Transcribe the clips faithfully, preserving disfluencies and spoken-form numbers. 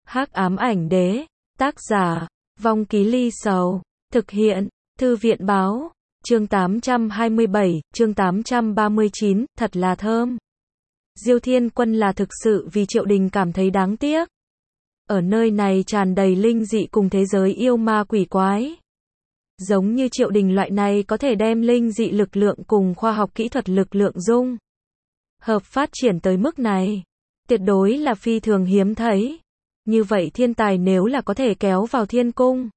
Hắc ám ảnh đế, tác giả, Vong Ký Ly Sầu, thực hiện, Thư viện báo, chương tám trăm hai mươi bảy, chương tám trăm ba mươi chín, thật là thơm. Diêu Thiên Quân là thực sự vì Triệu Đình cảm thấy đáng tiếc. Ở nơi này tràn đầy linh dị cùng thế giới yêu ma quỷ quái. Giống như Triệu Đình loại này có thể đem linh dị lực lượng cùng khoa học kỹ thuật lực lượng dung hợp phát triển tới mức này, tuyệt đối là phi thường hiếm thấy. Như vậy thiên tài nếu là có thể kéo vào thiên cung,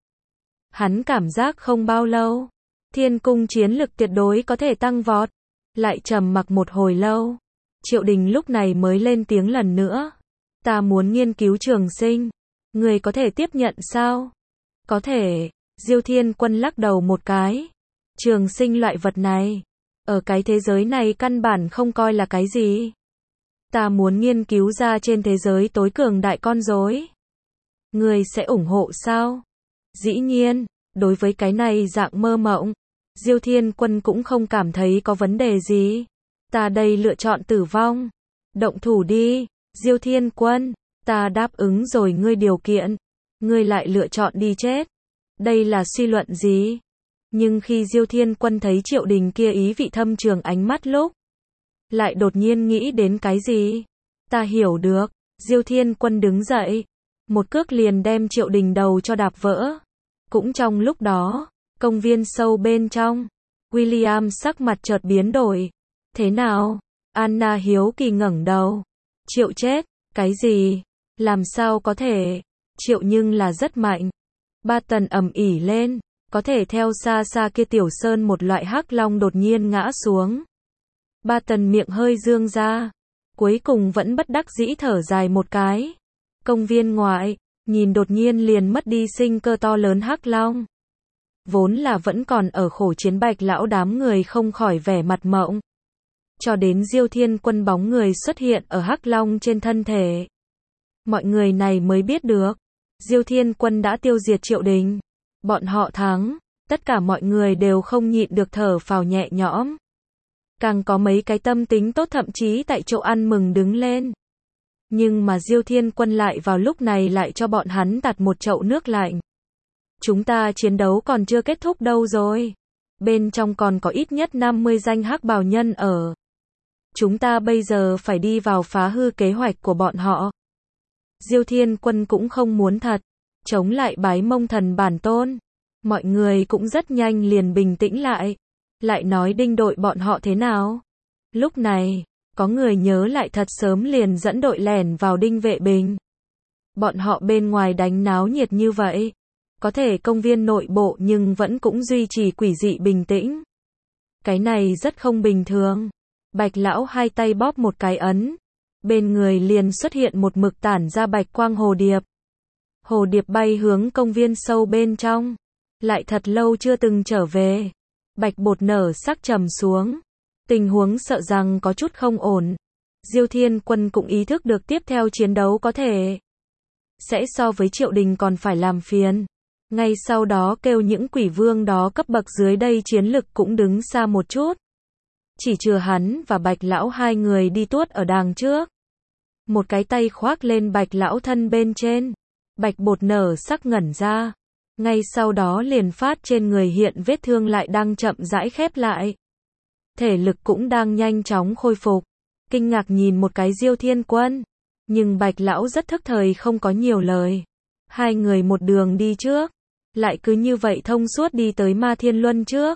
hắn cảm giác không bao lâu, thiên cung chiến lực tuyệt đối có thể tăng vọt. Lại trầm mặc một hồi lâu, Triệu Đình lúc này mới lên tiếng lần nữa. Ta muốn nghiên cứu trường sinh, người có thể tiếp nhận sao? Có thể. Diêu Thiên Quân lắc đầu một cái. Trường sinh loại vật này, ở cái thế giới này căn bản không coi là cái gì. Ta muốn nghiên cứu ra trên thế giới tối cường đại con rối. Người sẽ ủng hộ sao? Dĩ nhiên, đối với cái này dạng mơ mộng, Diêu Thiên Quân cũng không cảm thấy có vấn đề gì. Ta đây lựa chọn tử vong. Động thủ đi, Diêu Thiên Quân. Ta đáp ứng rồi ngươi điều kiện. Ngươi lại lựa chọn đi chết. Đây là suy luận gì? Nhưng khi Diêu Thiên Quân thấy Triệu Đình kia ý vị thâm trường ánh mắt lúc, lại đột nhiên nghĩ đến cái gì? Ta hiểu được. Diêu Thiên Quân đứng dậy, một cước liền đem Triệu Đình đầu cho đạp vỡ. Cũng trong lúc đó, công viên sâu bên trong, William sắc mặt chợt biến đổi. Thế nào? Anna hiếu kỳ ngẩng đầu. Triệu chết, cái gì? Làm sao có thể? Triệu nhưng là rất mạnh. Ba tần ầm ỉ lên, có thể theo xa xa kia tiểu sơn một loại hắc long đột nhiên ngã xuống. Ba tần miệng hơi dương ra, cuối cùng vẫn bất đắc dĩ thở dài một cái. Công viên ngoại, nhìn đột nhiên liền mất đi sinh cơ to lớn hắc long. Vốn là vẫn còn ở khổ chiến Bạch lão đám người không khỏi vẻ mặt mộng. Cho đến Diêu Thiên Quân bóng người xuất hiện ở hắc long trên thân thể. Mọi người này mới biết được, Diêu Thiên Quân đã tiêu diệt Triệu Đình. Bọn họ thắng, tất cả mọi người đều không nhịn được thở phào nhẹ nhõm. Càng có mấy cái tâm tính tốt thậm chí tại chỗ ăn mừng đứng lên. Nhưng mà Diêu Thiên Quân lại vào lúc này lại cho bọn hắn tạt một chậu nước lạnh. Chúng ta chiến đấu còn chưa kết thúc đâu rồi. Bên trong còn có ít nhất năm mươi danh hắc bào nhân ở. Chúng ta bây giờ phải đi vào phá hư kế hoạch của bọn họ. Diêu Thiên Quân cũng không muốn thật chống lại bái mông thần bản tôn. Mọi người cũng rất nhanh liền bình tĩnh lại. Lại nói đinh đội bọn họ thế nào? Lúc này, có người nhớ lại thật sớm liền dẫn đội lẻn vào đinh vệ bình. Bọn họ bên ngoài đánh náo nhiệt như vậy. Có thể công viên nội bộ nhưng vẫn cũng duy trì quỷ dị bình tĩnh. Cái này rất không bình thường. Bạch lão hai tay bóp một cái ấn. Bên người liền xuất hiện một mực tản ra bạch quang hồ điệp. Hồ điệp bay hướng công viên sâu bên trong. Lại thật lâu chưa từng trở về. Bạch bột nở sắc trầm xuống. Tình huống sợ rằng có chút không ổn. Diêu Thiên Quân cũng ý thức được tiếp theo chiến đấu có thể sẽ so với Triệu Đình còn phải làm phiền. Ngay sau đó kêu những quỷ vương đó cấp bậc dưới đây chiến lực cũng đứng xa một chút. Chỉ trừ hắn và Bạch lão hai người đi tuốt ở đằng trước. Một cái tay khoác lên Bạch lão thân bên trên. Bạch bột nở sắc ngẩn ra. Ngay sau đó liền phát trên người hiện vết thương lại đang chậm rãi khép lại. Thể lực cũng đang nhanh chóng khôi phục. Kinh ngạc nhìn một cái Diêu Thiên Quân. Nhưng Bạch lão rất thức thời không có nhiều lời. Hai người một đường đi trước. Lại cứ như vậy thông suốt đi tới Ma Thiên Luân trước.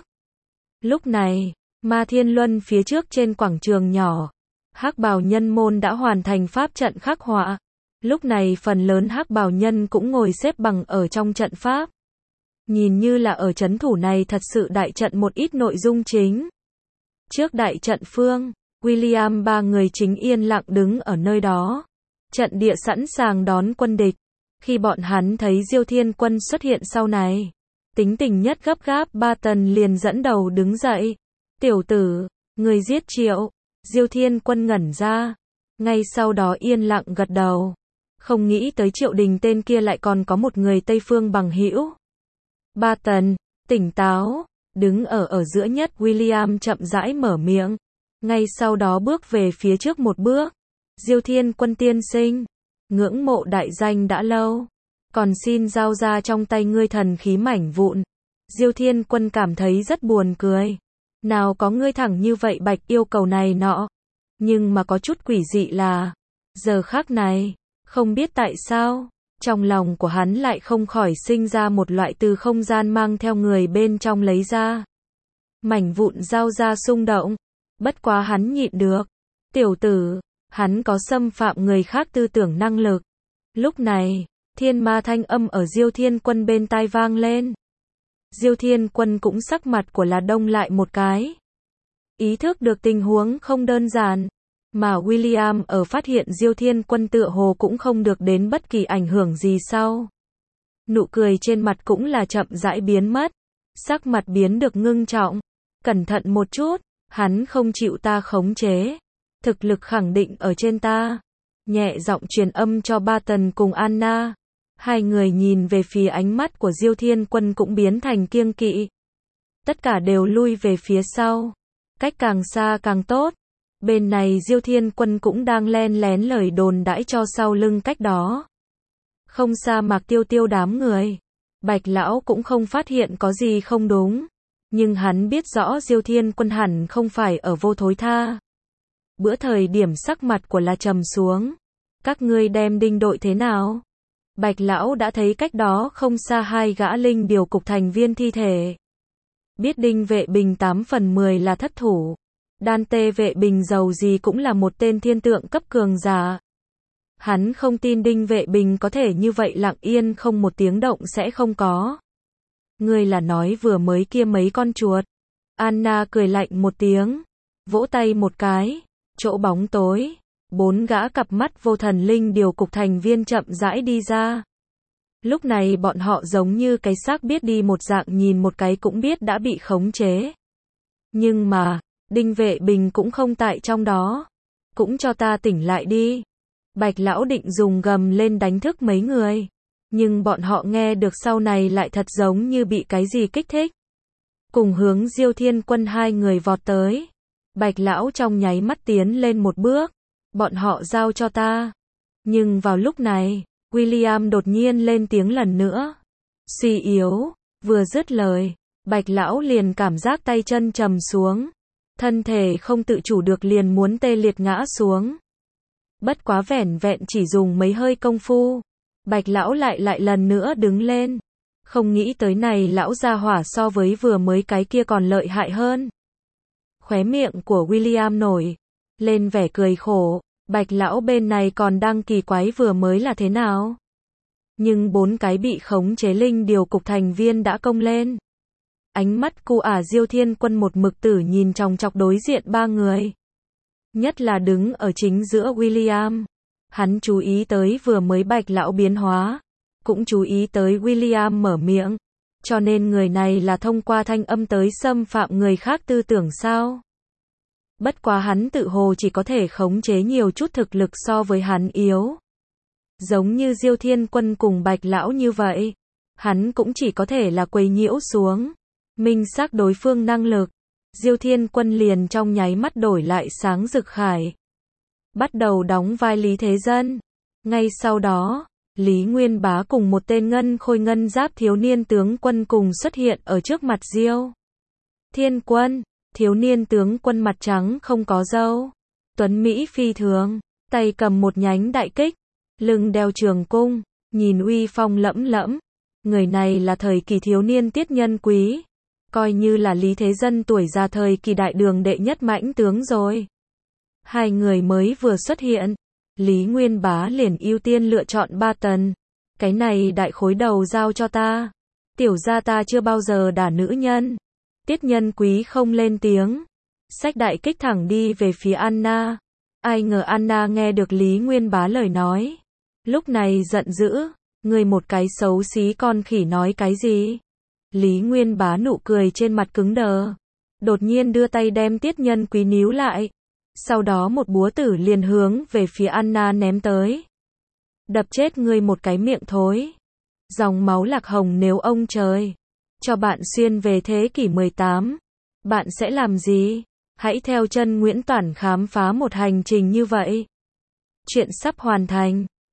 Lúc này, Ma Thiên Luân phía trước trên quảng trường nhỏ. Hắc bào nhân môn đã hoàn thành pháp trận khắc họa. Lúc này phần lớn hắc bào nhân cũng ngồi xếp bằng ở trong trận pháp. Nhìn như là ở trấn thủ này thật sự đại trận một ít nội dung chính. Trước đại trận phương, William ba người chính yên lặng đứng ở nơi đó. Trận địa sẵn sàng đón quân địch. Khi bọn hắn thấy Diêu Thiên Quân xuất hiện sau này, tính tình nhất gấp gáp ba tần liền dẫn đầu đứng dậy. Tiểu tử, người giết Triệu. Diêu Thiên Quân ngẩn ra. Ngay sau đó yên lặng gật đầu. Không nghĩ tới Triệu Đình tên kia lại còn có một người Tây Phương bằng hữu. Ba tần, tỉnh táo. Đứng ở ở giữa nhất William chậm rãi mở miệng. Ngay sau đó bước về phía trước một bước. Diêu Thiên Quân tiên sinh. ngưỡng mộ đại danh đã lâu. Còn xin giao ra trong tay ngươi thần khí mảnh vụn. Diêu Thiên Quân cảm thấy rất buồn cười. Nào có ngươi thẳng như vậy bạch yêu cầu này nọ. Nhưng mà có chút quỷ dị là, giờ khắc này, không biết tại sao, trong lòng của hắn lại không khỏi sinh ra một loại từ không gian mang theo người bên trong lấy ra. Mảnh vụn giao ra xung động. Bất quá hắn nhịn được. Tiểu tử, hắn có xâm phạm người khác tư tưởng năng lực. Lúc này, thiên ma thanh âm ở Diêu Thiên Quân bên tai vang lên. Diêu Thiên Quân cũng sắc mặt của là đông lại một cái. Ý thức được tình huống không đơn giản. Mà William ở phát hiện Diêu Thiên Quân tựa hồ cũng không được đến bất kỳ ảnh hưởng gì sau. Nụ cười trên mặt cũng là chậm rãi biến mất. Sắc mặt biến được ngưng trọng. Cẩn thận một chút, hắn không chịu ta khống chế. Thực lực khẳng định ở trên ta. Nhẹ giọng truyền âm cho Barton cùng Anna. Hai người nhìn về phía ánh mắt của Diêu Thiên Quân cũng biến thành kiêng kỵ. Tất cả đều lui về phía sau. Cách càng xa càng tốt. Bên này Diêu Thiên Quân cũng đang len lén lời đồn đãi cho sau lưng cách đó. Không xa Mạc Tiêu Tiêu đám người. Bạch lão cũng không phát hiện có gì không đúng. Nhưng hắn biết rõ Diêu Thiên Quân hẳn không phải ở vô thối tha. Bữa thời điểm sắc mặt của là trầm xuống. Các ngươi đem đinh đội thế nào? Bạch lão đã thấy cách đó không xa hai gã linh điều cục thành viên thi thể. Biết Đinh Vệ Bình tám phần mười là thất thủ. Đan Tê Vệ Bình giàu gì cũng là một tên thiên tượng cấp cường giả. Hắn không tin Đinh Vệ Bình có thể như vậy lặng yên không một tiếng động sẽ không có. Ngươi là nói vừa mới kia mấy con chuột. Anna cười lạnh một tiếng. Vỗ tay một cái. Chỗ bóng tối. Bốn gã cặp mắt vô thần linh điều cục thành viên chậm rãi đi ra. Lúc này bọn họ giống như cái xác biết đi một dạng nhìn một cái cũng biết đã bị khống chế. Nhưng mà, Đinh Vệ Bình cũng không tại trong đó. Cũng cho ta tỉnh lại đi. Bạch lão định dùng gầm lên đánh thức mấy người. Nhưng bọn họ nghe được sau này lại thật giống như bị cái gì kích thích. Cùng hướng Diêu Thiên Quân hai người vọt tới. Bạch lão trong nháy mắt tiến lên một bước. Bọn họ giao cho ta. Nhưng vào lúc này, William đột nhiên lên tiếng lần nữa. Suy yếu, vừa dứt lời, Bạch lão liền cảm giác tay chân trầm xuống. Thân thể không tự chủ được liền muốn tê liệt ngã xuống. Bất quá vẻn vẹn chỉ dùng mấy hơi công phu. Bạch lão lại lại lần nữa đứng lên. Không nghĩ tới này lão gia hỏa so với vừa mới cái kia còn lợi hại hơn. Khóe miệng của William nổi lên vẻ cười khổ. Bạch lão bên này còn đang kỳ quái vừa mới là thế nào. Nhưng bốn cái bị khống chế linh điều cục thành viên đã công lên. Ánh mắt cu ả Diêu Thiên Quân một mực tử nhìn chòng chọc đối diện ba người. Nhất là đứng ở chính giữa William. Hắn chú ý tới vừa mới Bạch lão biến hóa. Cũng chú ý tới William mở miệng. Cho nên người này là thông qua thanh âm tới xâm phạm người khác tư tưởng sao? Bất quá hắn tự hồ chỉ có thể khống chế nhiều chút thực lực so với hắn yếu. Giống như Diêu Thiên Quân cùng Bạch lão như vậy. Hắn cũng chỉ có thể là quấy nhiễu xuống. Minh xác đối phương năng lực. Diêu Thiên Quân liền trong nháy mắt đổi lại sáng rực khải. Bắt đầu đóng vai Lý Thế Dân. Ngay sau đó, Lý Nguyên Bá cùng một tên ngân khôi ngân giáp thiếu niên tướng quân cùng xuất hiện ở trước mặt Diêu Thiên Quân. Thiếu niên tướng quân mặt trắng không có râu. Tuấn Mỹ phi thường. Tay cầm một nhánh đại kích. Lưng đeo trường cung. Nhìn uy phong lẫm lẫm. Người này là thời kỳ thiếu niên Tiết Nhân Quý. Coi như là Lý Thế Dân tuổi già thời kỳ đại đường đệ nhất mãnh tướng rồi. Hai người mới vừa xuất hiện. Lý Nguyên Bá liền ưu tiên lựa chọn Barton. Cái này đại khối đầu giao cho ta. Tiểu gia ta chưa bao giờ đả nữ nhân. Tiết Nhân Quý không lên tiếng. Xách đại kích thẳng đi về phía Anna. Ai ngờ Anna nghe được Lý Nguyên Bá lời nói. Lúc này giận dữ. Người một cái xấu xí con khỉ nói cái gì? Lý Nguyên Bá nụ cười trên mặt cứng đờ. Đột nhiên đưa tay đem Tiết Nhân Quý níu lại. Sau đó một búa tử liền hướng về phía Anna ném tới. Đập chết ngươi một cái miệng thối. Dòng máu lạc hồng nếu ông trời cho bạn xuyên về thế kỷ mười tám. Bạn sẽ làm gì? Hãy theo chân Nguyễn Toản khám phá một hành trình như vậy. Chuyện sắp hoàn thành.